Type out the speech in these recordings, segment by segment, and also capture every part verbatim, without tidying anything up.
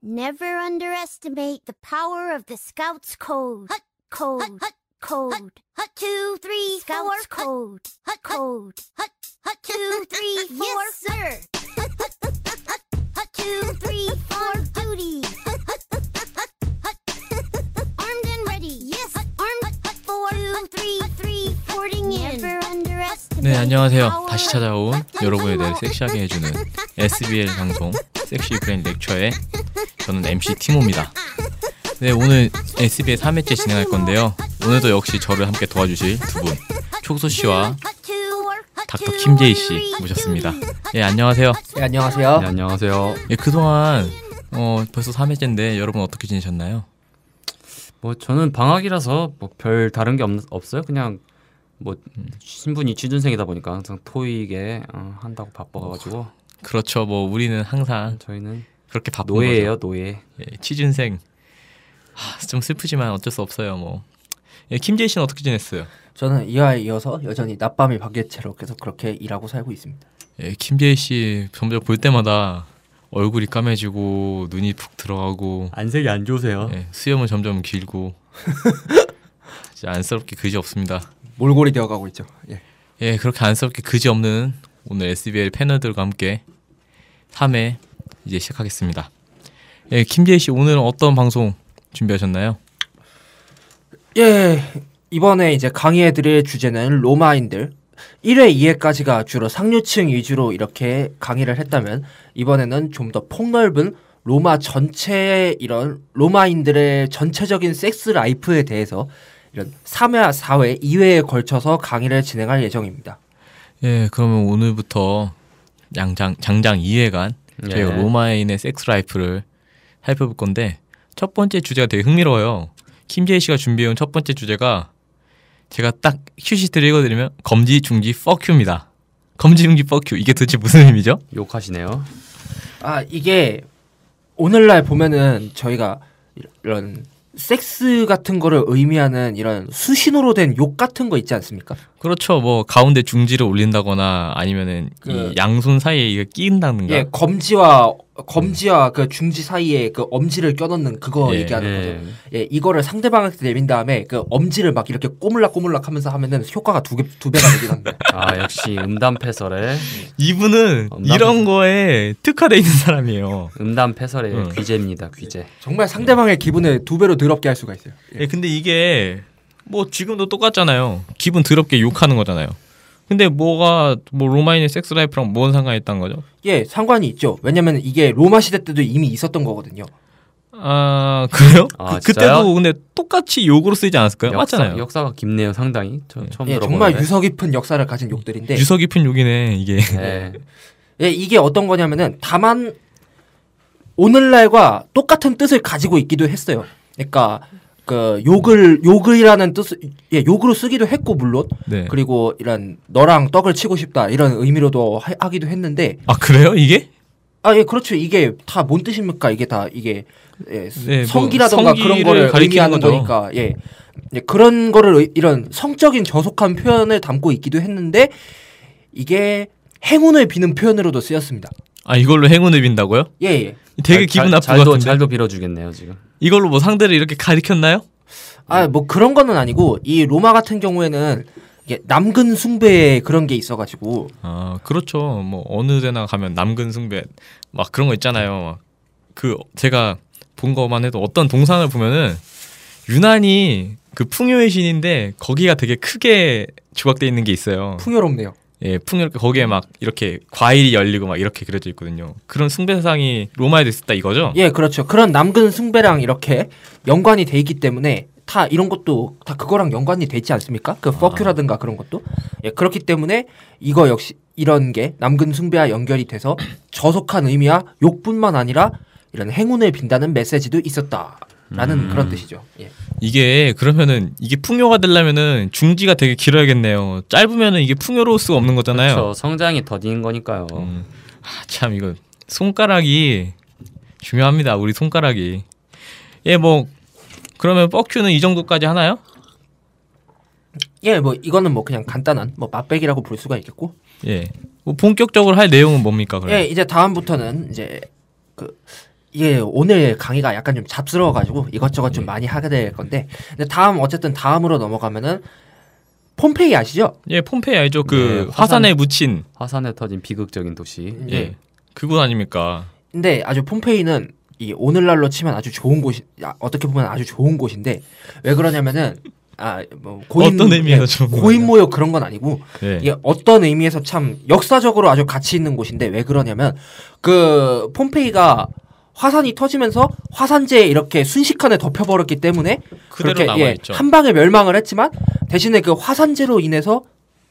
Never underestimate the power of the Scouts Code. Hut, code, hut, hut, code. Hut, hut, two, three, Scouts four, Code. Hut, hut, code. Hut, hut, two, three, four. Yes, sir. Hut, hut, hut, hut, hut, two, three, four. Duty. Hut, hut, hut, hut, hut. Armed and ready. Yes, armed. Hut, hut, four, two, three, three. Boarding in. Never underestimate. 네, 안녕하세요. 다시 찾아온 여러분의 뇌를 섹시하게 해주는 에스비엘 방송 섹시 브레인 렉처의 저는 엠씨 티모입니다. 네, 오늘 에스비엘 삼 회째 진행할 건데요. 오늘도 역시 저를 함께 도와주실 두 분, 촉소씨와 닥터 김재희씨 모셨습니다. 예, 안녕하세요. 네, 안녕하세요. 네, 안녕하세요. 예, 그동안 어, 벌써 삼 회째인데 여러분 어떻게 지내셨나요? 뭐 저는 방학이라서 뭐 별 다른 게 없, 없어요. 그냥 뭐 신분이 취준생이다 보니까 항상 토익에 어, 한다고 바빠가지고. 그렇죠. 뭐 우리는 항상 저희는 그렇게 바쁜 노예예요, 거죠. 노예. 예, 취준생. 하, 좀 슬프지만 어쩔 수 없어요. 뭐. 예, 김재희 씨는 어떻게 지냈어요? 저는 이화에 이어서 여전히 낮밤이 바뀌어채로 계속 그렇게 일하고 살고 있습니다. 예, 김재희 씨 점점 볼 때마다 얼굴이 까매지고 눈이 푹 들어가고 안색이 안 좋으세요. 예, 수염은 점점 길고 진짜 안쓰럽게 그지 없습니다. 몰골이 되어가고 있죠. 예. 예, 그렇게 안쓰럽게 그지 없는 오늘 에스비엘 패널들과 함께 삼 회 이제 시작하겠습니다. 예, 김재희 씨 오늘은 어떤 방송 준비하셨나요? 예, 이번에 이제 강의해드릴 주제는 로마인들 일 회, 이 회까지가 주로 상류층 위주로 이렇게 강의를 했다면 이번에는 좀 더 폭넓은 로마 전체의 이런 로마인들의 전체적인 섹스 라이프에 대해서 이런 삼 회, 사 회, 이 회에 걸쳐서 강의를 진행할 예정입니다. 예, 그러면 오늘부터 양장, 장장 이 회간 저희가 예. 로마인의 섹스 라이프를 살펴볼 건데 첫 번째 주제가 되게 흥미로워요. 김재희 씨가 준비해온 첫 번째 주제가 제가 딱 큐시트를 읽어드리면 검지, 중지, 퍽큐입니다. 검지, 중지, 퍽큐. 이게 도대체 무슨 의미죠? 욕하시네요. 아, 이게 오늘날 보면은 저희가 이런 섹스 같은 거를 의미하는 이런 수신호로 된 욕 같은 거 있지 않습니까? 그렇죠. 뭐 가운데 중지를 올린다거나 아니면은 그 이 양손 사이에 이거 끼인다든가. 예, 검지와 검지와 그 중지 사이에 그 엄지를 껴넣는 그거 예, 얘기하는 예. 거죠. 예, 이거를 상대방한테 내민 다음에 그 엄지를 막 이렇게 꼬물락꼬물락 하면서 하면은 효과가 두 개, 두 배가 되긴 합니다. 아, 역시 음담패설의 이분은 엄남- 이런 거에 특화돼 있는 사람이에요. 음담패설의 응. 귀재입니다, 귀재. 정말 상대방의 기분을 두 배로 더럽게 할 수가 있어요. 예, 근데 이게 뭐 지금도 똑같잖아요. 기분 더럽게 욕하는 거잖아요. 근데 뭐가 뭐 로마인의 섹스 라이프랑 뭔 상관이 있다는 거죠? 예, 상관이 있죠. 왜냐면 이게 로마 시대 때도 이미 있었던 거거든요. 아, 그래요? 아, 그, 진짜요? 그때도 근데 똑같이 욕으로 쓰지 않았을까요? 역사, 맞잖아요. 역사가 깊네요, 상당히. 저 처음 예, 들어보는데. 정말 유서 깊은 역사를 가진 욕들인데 유서 깊은 욕이네 이게. 네. 예, 이게 어떤 거냐면은 다만 오늘날과 똑같은 뜻을 가지고 있기도 했어요. 그러니까 그 욕을 욕을이라는 뜻, 예, 욕으로 쓰기도 했고 물론 네. 그리고 이런 너랑 떡을 치고 싶다 이런 의미로도 하, 하기도 했는데 아 그래요 이게? 아, 예, 그렇죠. 이게 다 뭔 뜻입니까? 이게 다 이게 예, 네, 뭐 성기라던가 그런 성기를 거를 가리키는 의미하는 거죠. 거니까 예. 예, 그런 거를 의- 이런 성적인 저속한 표현을 담고 있기도 했는데 이게 행운을 비는 표현으로도 쓰였습니다. 아 이걸로 행운을 빈다고요? 예, 예. 되게 잘- 기분 잘- 나쁠 것 잘도, 같은데. 잘도 빌어주겠네요, 지금. 이걸로 뭐 상대를 이렇게 가리켰나요? 아, 뭐 그런 거는 아니고 이 로마 같은 경우에는 이게 남근 숭배 그런 게 있어가지고 아 그렇죠. 뭐 어느 데나 가면 남근 숭배 막 그런 거 있잖아요. 그 제가 본 것만 해도 어떤 동상을 보면은 유난히 그 풍요의 신인데 거기가 되게 크게 조각돼 있는 게 있어요. 풍요롭네요. 예, 풍요롭게 거기에 막 이렇게 과일이 열리고 막 이렇게 그려져 있거든요. 그런 숭배상이 로마에도 있었다 이거죠? 예, 그렇죠. 그런 남근 숭배랑 이렇게 연관이 돼 있기 때문에 다 이런 것도 다 그거랑 연관이 돼 있지 않습니까? 그 퍼큐라든가 그런 것도. 예, 그렇기 때문에 이거 역시 이런 게 남근 숭배와 연결이 돼서 저속한 의미와 욕뿐만 아니라 이런 행운을 빈다는 메시지도 있었다라는 음. 그런 뜻이죠. 예. 이게 그러면은 이게 풍요가 되려면은 중지가 되게 길어야겠네요. 짧으면은 이게 풍요로울 수가 없는 거잖아요. 그렇죠. 성장이 더딘 거니까요. 음. 아, 참 이거 손가락이 중요합니다. 우리 손가락이. 예, 뭐 그러면 뻑큐는 이 정도까지 하나요? 예, 뭐 이거는 뭐 그냥 간단한 뭐 맛배기라고 볼 수가 있겠고. 예. 뭐 본격적으로 할 내용은 뭡니까? 그럼? 예, 이제 다음부터는 이제 그 이게 오늘 강의가 약간 좀 잡스러워가지고 이것저것 좀 예. 많이 하게 될 건데 근데 다음 어쨌든 다음으로 넘어가면은 폼페이 아시죠? 예, 폼페이 알죠? 그 네, 화산- 화산에 묻힌 화산에 터진 비극적인 도시. 예. 예. 그곳 아닙니까? 근데 아주 폼페이는 이 오늘날로 치면 아주 좋은 곳이 아, 어떻게 보면 아주 좋은 곳인데 왜 그러냐면은 아 뭐 고인 어떤 의미에서 예, 좋은 고인 모욕 그런 건 아니고 예. 이게 어떤 의미에서 참 역사적으로 아주 가치 있는 곳인데 왜 그러냐면 그 폼페이가 화산이 터지면서 화산재에 이렇게 순식간에 덮여버렸기 때문에 그대로 그렇게 남아 예, 있죠. 한 방에 멸망을 했지만 대신에 그 화산재로 인해서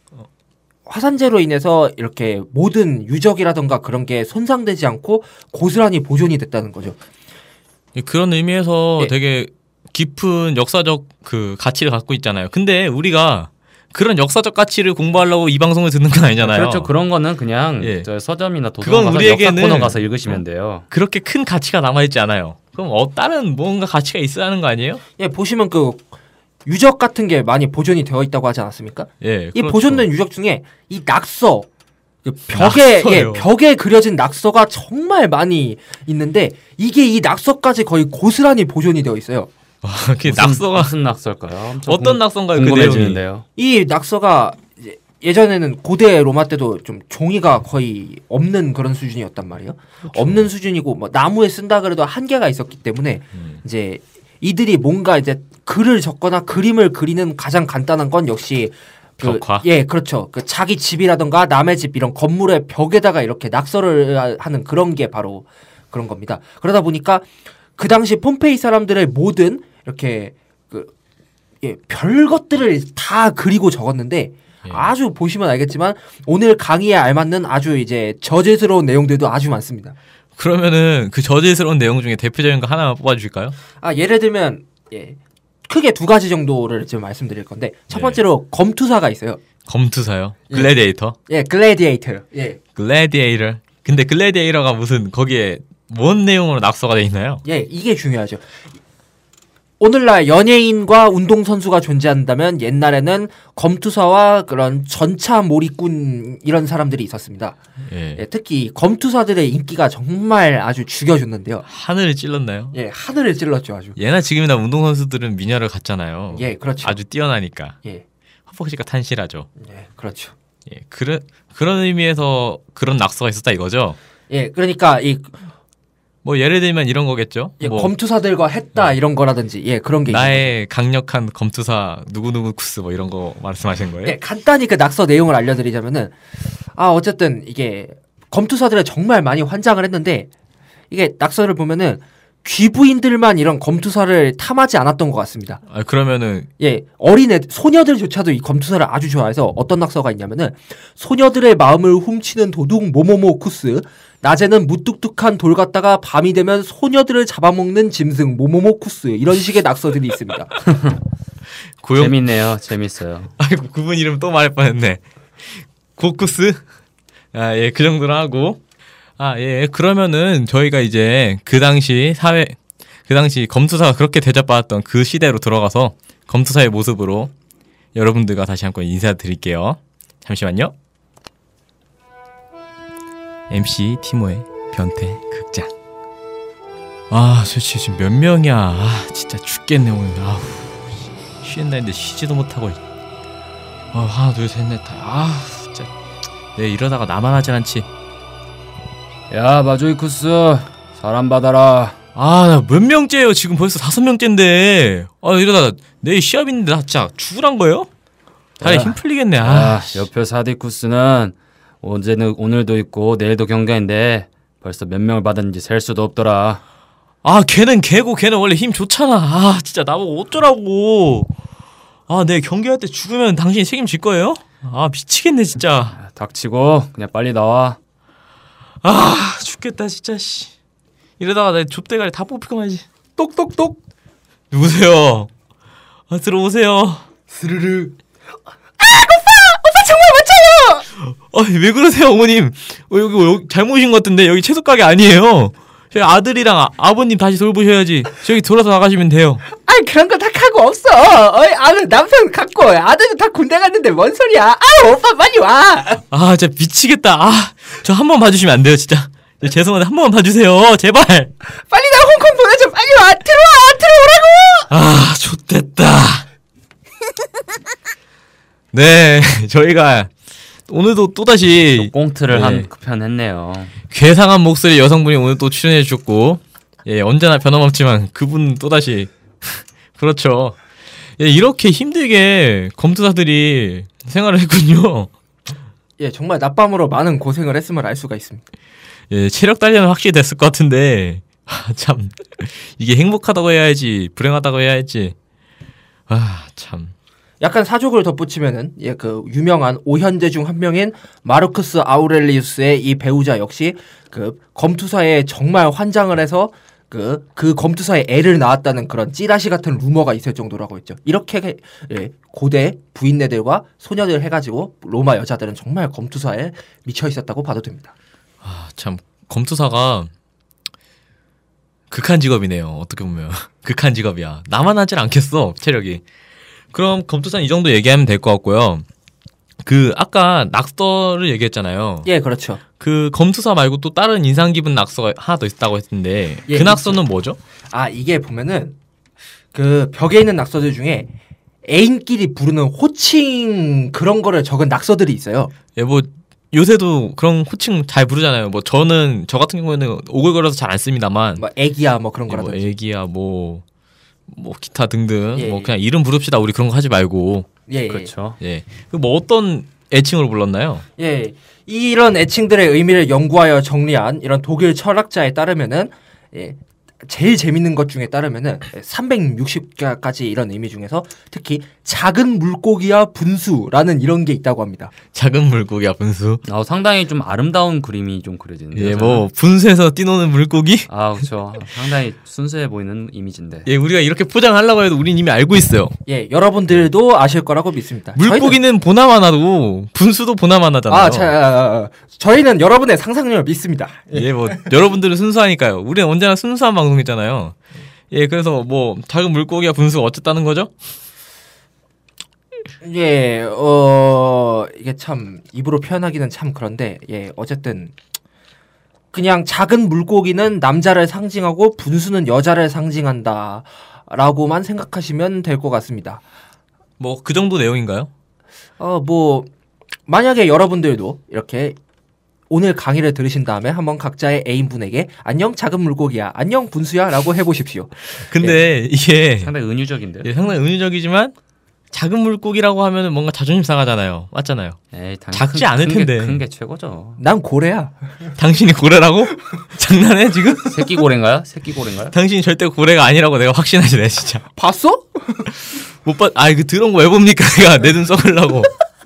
화산재로 인해서 이렇게 모든 유적이라던가 그런 게 손상되지 않고 고스란히 보존이 됐다는 거죠. 예, 그런 의미에서 예. 되게 깊은 역사적 그 가치를 갖고 있잖아요. 근데 우리가 그런 역사적 가치를 공부하려고 이 방송을 듣는 건 아니잖아요. 그렇죠. 그런 거는 그냥 예. 저 서점이나 그건 도서관 가서 우리에게는 역사 코너 가서 읽으시면 돼요. 그렇게 큰 가치가 남아 있지 않아요. 그럼 어, 다른 뭔가 가치가 있어야 하는 거 아니에요? 예, 보시면 그 유적 같은 게 많이 보존이 되어 있다고 하지 않았습니까? 예. 이 그렇죠. 보존된 유적 중에 이 낙서 그 벽에 예, 낙서요. 벽에 그려진 낙서가 정말 많이 있는데 이게 이 낙서까지 거의 고스란히 보존이 되어 있어요. 와, 그게 무슨- 낙서가 무슨 낙서일까요? 엄청 어떤 궁- 낙서인가요? 그 내용이. 궁금해지는데요. 이 낙서가 이제 예전에는 고대 로마 때도 좀 종이가 거의 없는 그런 수준이었단 말이에요. 그렇죠. 없는 수준이고 뭐 나무에 쓴다 그래도 한계가 있었기 때문에 음. 이제 이들이 뭔가 이제 글을 적거나 그림을 그리는 가장 간단한 건 역시 그, 벽화? 예, 그렇죠. 그 자기 집이라던가 남의 집 이런 건물의 벽에다가 이렇게 낙서를 하는 그런 게 바로 그런 겁니다. 그러다 보니까 그 당시 폼페이 사람들의 모든 이렇게 그 예, 별 것들을 다 그리고 적었는데 예. 아주 보시면 알겠지만 오늘 강의에 알맞는 아주 이제 저질스러운 내용들도 아주 많습니다. 그러면은 그 저질스러운 내용 중에 대표적인 거 하나만 뽑아주실까요? 아 예를 들면 예, 크게 두 가지 정도를 지금 말씀드릴 건데 첫 예. 번째로 검투사가 있어요. 검투사요. 예. 글래디에이터. 예, 글래디에이터. 예, 글래디에이터. 근데 글래디에이터가 무슨 거기에 뭔 내용으로 낙서가 돼 있나요? 예, 이게 중요하죠. 오늘날 연예인과 운동선수가 존재한다면 옛날에는 검투사와 그런 전차 몰이꾼 이런 사람들이 있었습니다. 예. 예, 특히 검투사들의 인기가 정말 아주 죽여줬는데요. 하늘을 찔렀나요? 예, 하늘을 찔렀죠 아주. 예나 지금이나 운동선수들은 미녀를 갖잖아요. 예, 그렇죠. 아주 뛰어나니까. 예, 허벅지가 탄실하죠. 예, 그렇죠. 예. 그런, 그런 의미에서 그런 낙서가 있었다 이거죠? 예, 그러니까 이 뭐 예를 들면 이런 거겠죠? 예, 뭐 검투사들과 했다 이런 거라든지 예 그런 게 있는 나의 강력한 검투사 누구누구 쿠스 뭐 이런 거 말씀하시는 거예요? 예, 간단히 그 낙서 내용을 알려드리자면은 아 어쨌든 이게 검투사들을 정말 많이 환장을 했는데 이게 낙서를 보면은 귀부인들만 이런 검투사를 탐하지 않았던 것 같습니다. 아, 그러면은 예, 어린애 소녀들조차도 이 검투사를 아주 좋아해서 어떤 낙서가 있냐면은 소녀들의 마음을 훔치는 도둑 모모모 쿠스. 낮에는 무뚝뚝한 돌 같다가 밤이 되면 소녀들을 잡아먹는 짐승 모모모 쿠스. 이런 식의 낙서들이 있습니다. 고용 재밌네요. 재밌어요. 아이고 그분 이름 또 말할 뻔했네. 고쿠스? 아, 예, 그 정도로 하고. 아, 예, 그러면은 저희가 이제 그 당시 사회, 그 당시 검투사가 그렇게 대접받았던 그 시대로 들어가서 검투사의 모습으로 여러분들과 다시 한번 인사드릴게요. 잠시만요. 엠씨 티모의 변태 극장. 아, 솔직히 지금 몇 명이야. 아, 진짜 죽겠네 오늘. 아우. 쉬는 날인데 쉬지도 못하고. 어, 하나 둘 셋 넷 다. 아 진짜 내 이러다가 나만 하질 않지. 야 마조이쿠스 사람 받아라. 아 나 몇 명째예요 지금. 벌써 다섯 명째인데. 아 이러다가 내일 시합 있는데 나 진짜 죽으란 거예요? 다리 야. 힘 풀리겠네. 아, 아, 옆에 사디쿠스는 어제는 오늘도 있고 내일도 경기인데 벌써 몇 명을 받았는지 셀 수도 없더라. 아 걔는 걔고 걔는 원래 힘 좋잖아. 아 진짜 나보고 어쩌라고. 아 내일 경기할 때 죽으면 당신이 책임질 거예요? 아 미치겠네 진짜. 야, 닥치고 그냥 빨리 나와. 아 죽겠다 진짜 씨. 이러다가 내 좁대가리 다 뽑힐 거야지. 똑똑똑. 누구세요? 아 들어오세요. 스르르. 아, 왜 그러세요, 어머님? 어, 여기, 여기 잘못인 것 같은데 여기 채소 가게 아니에요. 저희 아들이랑 아, 아버님 다시 돌보셔야지. 저기 돌아서 나가시면 돼요. 아이 그런 거 다 하고 없어. 어이 아들 남편 갖고 아들도 다 군대 갔는데 뭔 소리야? 아 오빠 빨리 와. 아, 진짜 미치겠다. 아, 저 한 번 봐주시면 안 돼요, 진짜. 네, 죄송한데 한 번만 봐주세요. 제발. 빨리 나 홍콩 보내줘. 빨리 와. 들어와. 들어오라고. 아, 좋됐다. 네, 저희가 오늘도 또다시 꽁트를 네. 한 편 했네요. 괴상한 목소리 여성분이 오늘 또 출연해 주셨고, 예, 언제나 변함없지만 그분 또다시 그렇죠. 예, 이렇게 힘들게 검투사들이 생활을 했군요. 예, 정말 낮밤으로 많은 고생을 했음을 알 수가 있습니다. 예, 체력 단련은 확실히 됐을 것 같은데, 아, 참 이게 행복하다고 해야 할지 불행하다고 해야 할지, 아, 참. 약간 사족을 덧붙이면은 예, 그 유명한 오현제 중 한 명인 마르쿠스 아우렐리우스의 이 배우자 역시 그 검투사에 정말 환장을 해서 그, 그 검투사에 애를 낳았다는 그런 찌라시 같은 루머가 있을 정도라고 했죠. 이렇게 예, 고대 부인네들과 소녀들 해가지고 로마 여자들은 정말 검투사에 미쳐 있었다고 봐도 됩니다. 아, 참 검투사가 극한 직업이네요. 어떻게 보면 극한 직업이야. 나만 하질 않겠어 체력이. 그럼 검투사는 이 정도 얘기하면 될 것 같고요. 그 아까 낙서를 얘기했잖아요. 예, 그렇죠. 그 검투사 말고 또 다른 인상 깊은 낙서가 하나 더 있다고 했는데 예, 그 낙서는 뭐죠? 아, 이게 보면은 그 벽에 있는 낙서들 중에 애인끼리 부르는 호칭 그런 거를 적은 낙서들이 있어요. 예, 뭐 요새도 그런 호칭 잘 부르잖아요. 뭐 저는 저 같은 경우에는 오글거려서 잘 안 씁니다만, 뭐 애기야 뭐 그런 예, 뭐 거라든지. 애기야 뭐. 뭐 기타 등등 예, 뭐 예. 그냥 이름 부릅시다. 우리 그런 거 하지 말고. 예, 예. 그렇죠. 예. 그 뭐 어떤 애칭으로 불렀나요? 예, 이런 애칭들의 의미를 연구하여 정리한 이런 독일 철학자에 따르면은 예, 제일 재밌는 것 중에 따르면은 삼백육십 가지 이런 의미 중에서 특히 작은 물고기와 분수라는 이런 게 있다고 합니다. 작은 물고기야 분수. 아, 상당히 좀 아름다운 그림이 좀 그려지는데요. 예, 저는. 뭐 분수에서 뛰노는 물고기? 아, 그렇죠. 상당히 순수해 보이는 이미지인데. 예, 우리가 이렇게 포장하려고 해도 우린 이미 알고 있어요. 예, 여러분들도 아실 거라고 믿습니다. 물고기는 보나마나도 분수도 보나마나잖아요. 아, 자, 저희는 여러분의 상상력을 믿습니다. 예, 뭐 여러분들은 순수하니까요. 우리는 언제나 순수한 방송이잖아요. 예, 그래서 뭐 작은 물고기와 분수가 어쨌다는 거죠? 예, 어, 이게 참, 입으로 표현하기는 참 그런데, 예, 어쨌든, 그냥 작은 물고기는 남자를 상징하고 분수는 여자를 상징한다. 라고만 생각하시면 될 것 같습니다. 뭐 그 정도 내용인가요? 어, 뭐, 만약에 여러분들도 이렇게 오늘 강의를 들으신 다음에 한번 각자의 애인분에게 안녕 작은 물고기야, 안녕 분수야 라고 해보십시오. 근데 이게 상당히 은유적인데. 예, 상당히 은유적이지만 작은 물고기라고 하면은 뭔가 자존심 상하잖아요. 맞잖아요. 에이, 당연히 작지 큰- 않을 큰 텐데. 게, 큰 게 최고죠. 난 고래야. 당신이 고래라고? 장난해 지금? 새끼 고래인가요? 새끼 고래인가요? 당신이 절대 고래가 아니라고 내가 확신하시네 진짜. 봤어? 못 봤. 아, 그 들어온 거 왜 봅니까? 내가 내 눈 썩으려고.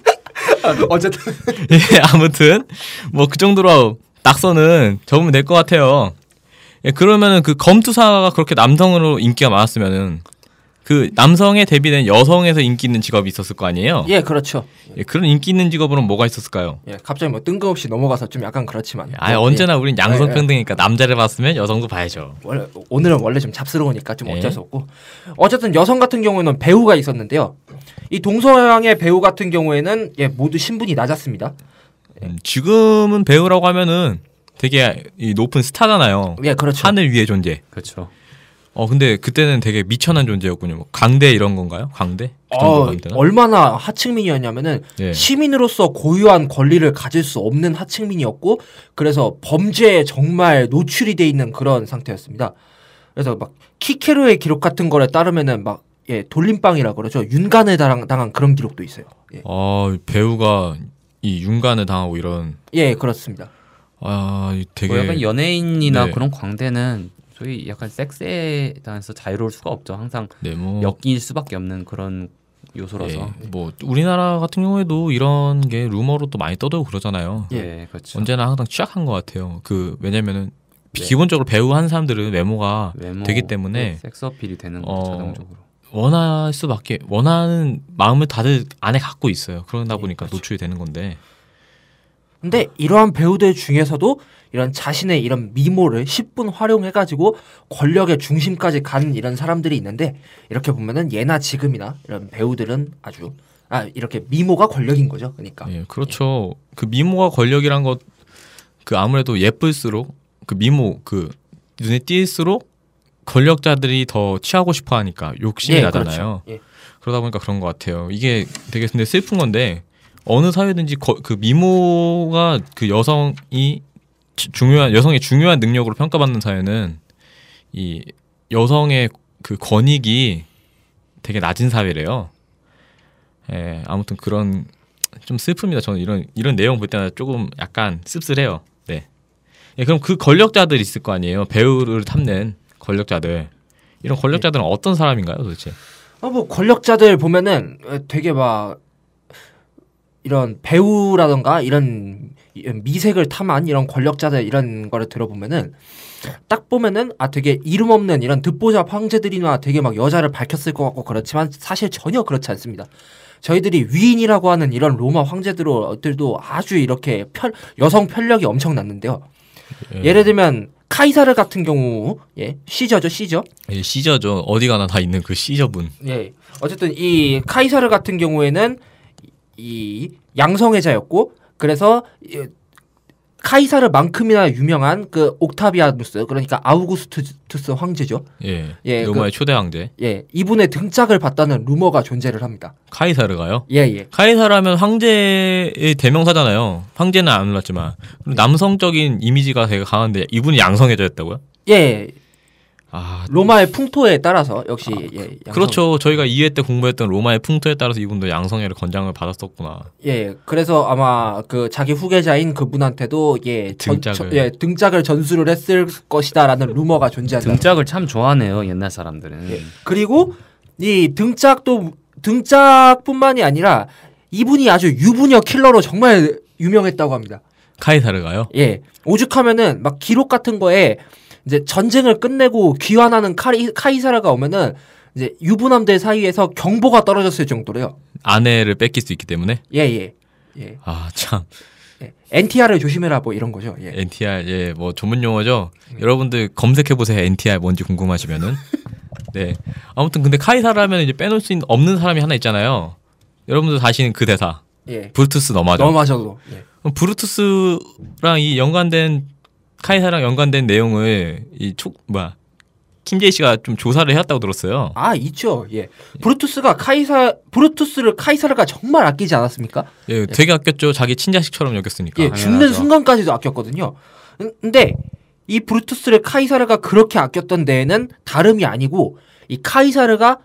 어쨌든. 예, 아무튼 뭐 그 정도로 낙서는 적으면 될 것 같아요. 예, 그러면은 그 검투사가 그렇게 남성으로 인기가 많았으면은 그 남성에 대비된 여성에서 인기 있는 직업이 있었을 거 아니에요? 예, 그렇죠. 예, 그런 인기 있는 직업으로는 뭐가 있었을까요? 예, 갑자기 뭐 뜬금없이 넘어가서 좀 약간 그렇지만. 아, 뭐, 언제나 우린 예, 양성평등이니까 남자를 봤으면 여성도 봐야죠. 원래, 오늘은 원래 좀 잡스러우니까 좀 예. 어쩔 수 없고. 어쨌든 여성 같은 경우에는 배우가 있었는데요. 이 동서양의 배우 같은 경우에는 예, 모두 신분이 낮았습니다. 음, 지금은 배우라고 하면은 되게 이 높은 스타잖아요. 예, 그렇죠. 하늘 위의 존재. 그렇죠. 어, 근데 그때는 되게 미천한 존재였군요. 뭐 강대 이런 건가요? 강대? 그 정도 어, 강대나? 얼마나 하층민이었냐면은 예. 시민으로서 고유한 권리를 가질 수 없는 하층민이었고, 그래서 범죄에 정말 노출이 돼 있는 그런 상태였습니다. 그래서 막 키케로의 기록 같은 거에 따르면은 막 예, 돌림방이라 그러죠. 윤간을 당한, 당한 그런 기록도 있어요. 예, 어, 배우가 이 윤관을 당하고 이런 예 그렇습니다. 아, 되게 뭐 약간 연예인이나 네. 그런 광대는 저희 약간 섹스에 대해서 자유로울 수가 없죠. 항상 네, 뭐 엮일 수밖에 없는 그런 요소라서. 예, 뭐 우리나라 같은 경우에도 이런 게 루머로 또 많이 떠들고 그러잖아요. 예, 그렇죠. 언제나 항상 취약한 것 같아요. 그 왜냐면은 네. 기본적으로 배우 하는 사람들은 외모가 외모, 되기 때문에 네, 섹스 어필이 되는 거죠, 어, 자동적으로. 원할 수밖에 원하는 마음을 다들 안에 갖고 있어요. 그러다 예, 보니까 그렇죠. 노출이 되는 건데. 근데 이러한 배우들 중에서도 이런 자신의 이런 미모를 십 분 활용해가지고 권력의 중심까지 간 이런 사람들이 있는데, 이렇게 보면은 예나 지금이나 이런 배우들은 아주 아 이렇게 미모가 권력인 거죠. 그러니까 예, 그렇죠. 그 미모가 권력이란 것 그 아무래도 예쁠수록 그 미모 그 눈에 띄일수록 권력자들이 더 취하고 싶어 하니까 욕심이 예, 나잖아요. 그렇죠. 예. 그러다 보니까 그런 것 같아요. 이게 되게 근데 슬픈 건데 어느 사회든지 거, 그 미모가 그 여성이 주- 중요한 여성의 중요한 능력으로 평가받는 사회는 이 여성의 그 권익이 되게 낮은 사회래요. 예, 아무튼 그런 좀 슬픕니다. 저는 이런 이런 내용 볼 때마다 조금 약간 씁쓸해요. 네. 예, 그럼 그 권력자들 있을 거 아니에요. 배우를 탐낸 권력자들. 이런 권력자들은 어떤 사람인가요, 도대체? 어, 뭐 권력자들 보면은 되게 막 이런 배우라던가 이런 미색을 탐한 이런 권력자들 이런 거를 들어보면은 딱 보면은 아 되게 이름 없는 이런 듣보잡 황제들이나 되게 막 여자를 밝혔을 것 같고 그렇지만 사실 전혀 그렇지 않습니다. 저희들이 위인이라고 하는 이런 로마 황제들도 아주 이렇게 편, 여성 편력이 엄청났는데요. 예. 예를 들면 카이사르 같은 경우 예 시저죠 시저 예, 시저죠. 어디 가나 다 있는 그 시저분. 예 어쨌든 이 카이사르 같은 경우에는 이 양성애자였고 그래서 이 카이사르만큼이나 유명한 그 옥타비아누스 그러니까 아우구스투스 황제죠. 예. 예, 로마의 초대 황제. 예 이분의 등짝을 봤다는 루머가 존재를 합니다. 카이사르가요? 예예 카이사르하면 황제의 대명사잖아요. 황제는 안 올랐지만 그리고 남성적인 이미지가 되게 강한데 이분이 양성애자였다고요? 예 아, 로마의 풍토에 따라서 역시 예 양성- 그렇죠. 저희가 이 회 때 공부했던 로마의 풍토에 따라서 이분도 양성애를 권장을 받았었구나. 예, 그래서 아마 그 자기 후계자인 그분한테도 예, 전, 등짝을. 전- 예, 등짝을 전수를 했을 것이다라는 루머가 존재한다. 등짝을 참 좋아하네요 옛날 사람들은. 예. 그리고 이 등짝도 등짝뿐만이 아니라 이분이 아주 유부녀 킬러로 정말 유명했다고 합니다. 카이사르가요? 예, 오죽하면은 막 기록 같은 거에 이제 전쟁을 끝내고 귀환하는 카이, 카이사르가 오면은 이제 유부남들 사이에서 경보가 떨어졌을 정도로요. 아내를 뺏길 수 있기 때문에. 예, 예, 예. 아, 참. 예. 엔티알을 조심해라 뭐 이런 거죠. 예. 엔티알 예, 뭐 전문 용어죠. 여러분들 검색해 보세요. 엔티알 뭔지 궁금하시면은. 네. 아무튼 근데 카이사르 하면 이제 빼놓을 수 있는, 없는 사람이 하나 있잖아요. 여러분들 다시는 그 대사. 예. 브루투스 너마저. 너마저도. 예. 그럼 브루투스랑 이 연관된 카이사르랑 연관된 내용을 이 촉 뭐야 킴제이 씨가 좀 조사를 해왔다고 들었어요. 아 있죠. 예. 브루투스가 카이사 브루투스를 카이사르가 정말 아끼지 않았습니까? 예, 되게 아꼈죠. 자기 친자식처럼 여겼으니까. 예, 당연하죠. 죽는 순간까지도 아꼈거든요. 음, 근데 이 브루투스를 카이사르가 그렇게 아꼈던 데에는 다름이 아니고 이 카이사르가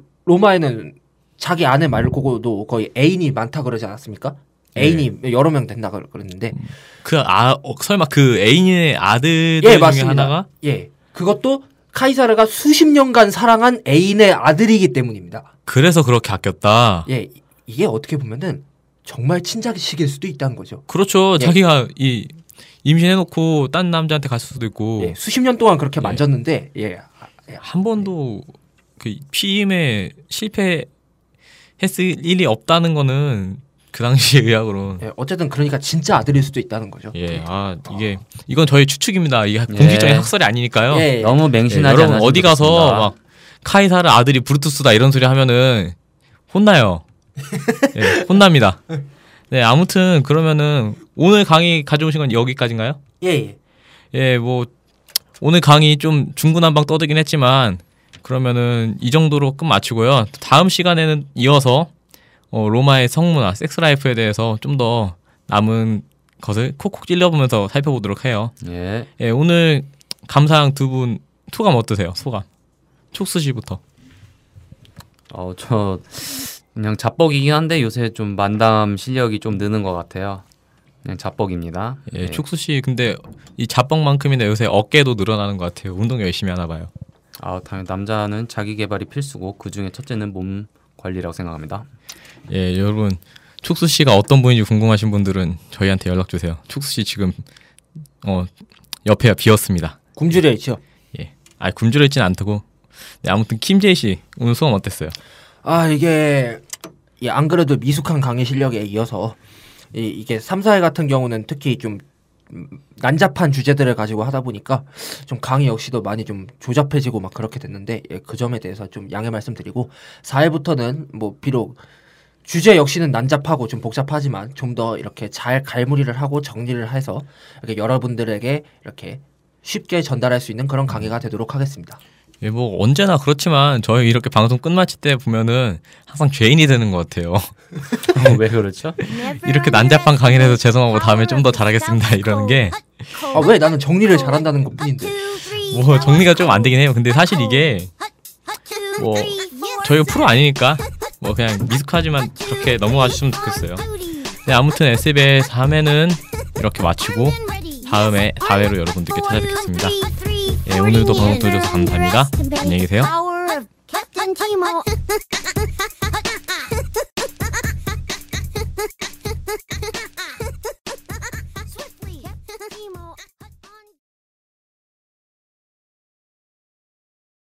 로마에는 자기 아내 말고도 거의 애인이 많다 그러지 않았습니까? 애인이 여러 명 된다 그랬는데 그 아, 어, 설마 그 애인의 아들들 예 중에 맞습니다. 하나가 예 그것도 카이사르가 수십 년간 사랑한 애인의 아들이기 때문입니다. 그래서 그렇게 아꼈다. 예 이- 이게 어떻게 보면은 정말 친자식일 수도 있다는 거죠. 그렇죠. 예. 자기가 이 임신해놓고 딴 남자한테 갔을 수도 있고 예, 수십 년 동안 그렇게 예. 만졌는데 예, 아, 예. 한 번도 그 피임에 실패했을 일이 없다는 거는 그 당시 의학으로 예, 어쨌든 그러니까 진짜 아들일 수도 있다는 거죠. 예, 아 이게 이건 저의 추측입니다. 이게 공식적인 학설이 아니니까요. 예, 예. 너무 예, 맹신하지 여러분 않았으면 어디 가서 좋겠습니다. 막 카이사르 아들이 브루투스다 이런 소리 하면은 혼나요. 예, 혼납니다. 네, 아무튼 그러면은 오늘 강의 가져오신 건 여기까지인가요? 예, 예. 예, 뭐 오늘 강의 좀 중구난방 떠들긴 했지만 그러면은 이 정도로 끝 마치고요. 다음 시간에는 이어서 어, 로마의 성문화, 섹스라이프에 대해서 좀 더 남은 것을 콕콕 찔러보면서 살펴보도록 해요. 예. 예, 오늘 감상 두 분 소감 어떠세요? 소감. 촉수 씨부터. 어, 저 그냥 잡벅이긴 한데 요새 좀 만담 실력이 좀 느는 것 같아요. 그냥 잡벅입니다. 예, 예. 촉수 씨 근데 이 자뻑만큼이나 요새 어깨도 늘어나는 것 같아요. 운동 열심히 하나 봐요. 아, 당연 남자는 자기 개발이 필수고 그 중에 첫째는 몸 관리라고 생각합니다. 예, 여러분 촉수 씨가 어떤 분인지 궁금하신 분들은 저희한테 연락 주세요. 촉수 씨 지금 어 옆에가 비었습니다. 굶주려 있죠. 예, 아 굶주려 있지는 않다고. 네, 아무튼 킴제이 씨 오늘 소감 어땠어요? 아 이게 이 안 그래도 미숙한 강의 실력에 이어서 이, 이게 삼, 사 회 같은 경우는 특히 좀 음, 난잡한 주제들을 가지고 하다 보니까 좀 강의 역시도 많이 좀 조잡해지고 막 그렇게 됐는데 예, 그 점에 대해서 좀 양해 말씀드리고 사 회부터는 뭐 비록 주제 역시는 난잡하고 좀 복잡하지만 좀 더 이렇게 잘 갈무리를 하고 정리를 해서 이렇게 여러분들에게 이렇게 쉽게 전달할 수 있는 그런 강의가 되도록 하겠습니다. 예, 뭐 언제나 그렇지만 저희 이렇게 방송 끝마칠 때 보면은 항상 죄인이 되는 것 같아요. 왜 그렇죠? 이렇게 난잡한 강의를 해서 죄송하고 다음에 좀 더 잘하겠습니다 이러는 게 아, 왜 나는 정리를 잘한다는 것뿐인데. 뭐 정리가 좀 안 되긴 해요. 근데 사실 이게 뭐 저희가 프로 아니니까 뭐 그냥 미숙하지만 그렇게 넘어가셨으면 좋겠어요. 네, 아무튼 에스비엘 삼 회는 이렇게 마치고 다음에 사 회로 여러분들께 찾아뵙겠습니다. 예, 오늘도 방송 들어주셔서 감사합니다. 안녕히 계세요. Power of Captain Timo.